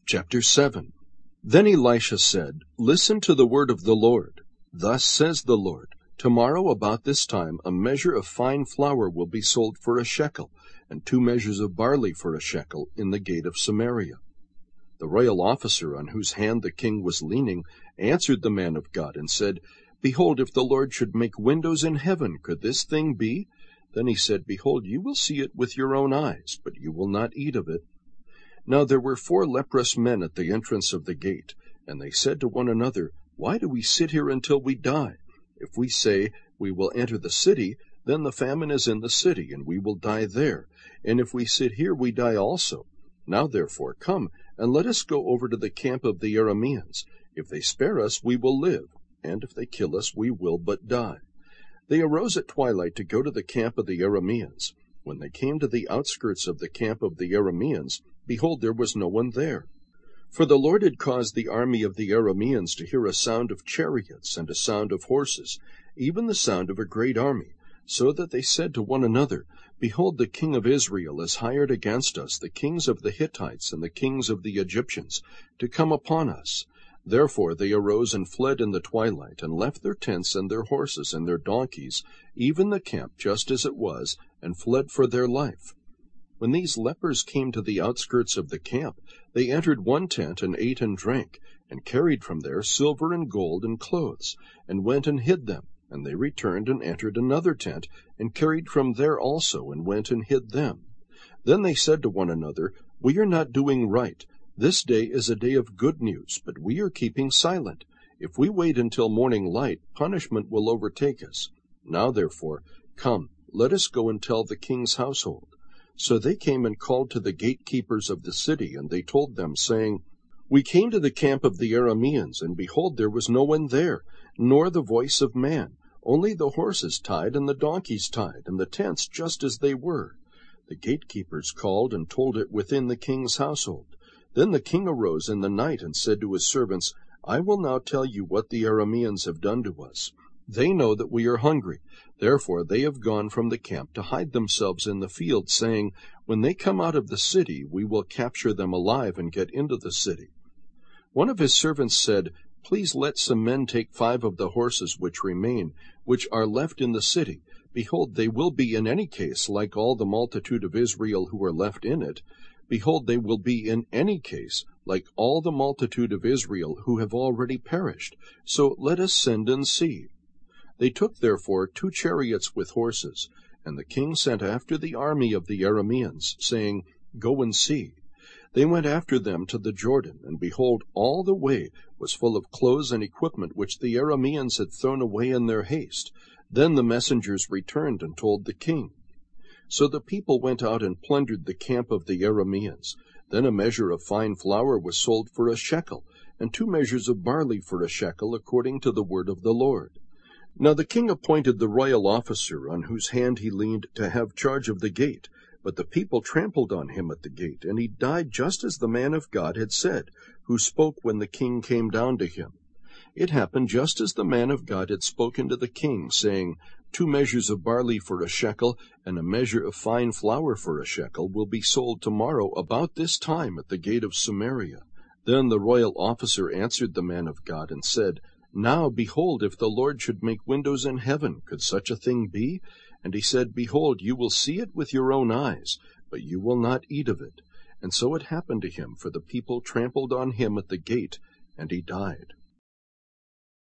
Chapter 7. Then Elisha said, Listen to the word of the Lord. Thus says the Lord, Tomorrow about this time a measure of fine flour will be sold for a shekel, and 2 measures of barley for a shekel in the gate of Samaria. The royal officer on whose hand the king was leaning answered the man of God and said, Behold, if the Lord should make windows in heaven, could this thing be? Then he said, Behold, you will see it with your own eyes, but you will not eat of it. Now there were 4 leprous men at the entrance of the gate, and they said to one another, Why do we sit here until we die? If we say, We will enter the city, then the famine is in the city, and we will die there. And if we sit here, we die also. Now therefore, come, and let us go over to the camp of the Arameans. If they spare us, we will live, and if they kill us, we will but die. They arose at twilight to go to the camp of the Arameans. When they came to the outskirts of the camp of the Arameans, behold, there was no one there. For the Lord had caused the army of the Arameans to hear a sound of chariots and a sound of horses, even the sound of a great army, so that they said to one another, Behold, the king of Israel has hired against us the kings of the Hittites and the kings of the Egyptians, to come upon us. Therefore they arose and fled in the twilight, and left their tents and their horses and their donkeys, even the camp just as it was, and fled for their life. When these lepers came to the outskirts of the camp, they entered one tent and ate and drank, and carried from there silver and gold and clothes, and went and hid them. And they returned and entered another tent, and carried from there also, and went and hid them. Then they said to one another, We are not doing right. This day is a day of good news, but we are keeping silent. If we wait until morning light, punishment will overtake us. Now therefore, come, let us go and tell the king's household. So they came and called to the gatekeepers of the city, and they told them, saying, We came to the camp of the Arameans, and behold, there was no one there, nor the voice of man, only the horses tied and the donkeys tied, and the tents just as they were. The gatekeepers called and told it within the king's household. Then the king arose in the night and said to his servants, I will now tell you what the Arameans have done to us. They know that we are hungry. Therefore they have gone from the camp to hide themselves in the field, saying, When they come out of the city, we will capture them alive and get into the city. One of his servants said, Please let some men take 5 of the horses which remain, which are left in the city. Behold, they will be in any case like all the multitude of Israel who are left in it. Behold, they will be in any case like all the multitude of Israel who have already perished. So let us send and see. They took therefore 2 chariots with horses, and the king sent after the army of the Arameans, saying, Go and see. They went after them to the Jordan, and behold, all the way was full of clothes and equipment which the Arameans had thrown away in their haste. Then the messengers returned and told the king. So the people went out and plundered the camp of the Arameans. Then a measure of fine flour was sold for a shekel, and 2 measures of barley for a shekel, according to the word of the Lord. Now the king appointed the royal officer on whose hand he leaned to have charge of the gate. But the people trampled on him at the gate, and he died just as the man of God had said, who spoke when the king came down to him. It happened just as the man of God had spoken to the king, saying, 2 measures of barley for a shekel, and a measure of fine flour for a shekel will be sold tomorrow about this time at the gate of Samaria. Then the royal officer answered the man of God and said, Now, behold, if the Lord should make windows in heaven, could such a thing be? And he said, Behold, you will see it with your own eyes, but you will not eat of it. And so it happened to him, for the people trampled on him at the gate, and he died.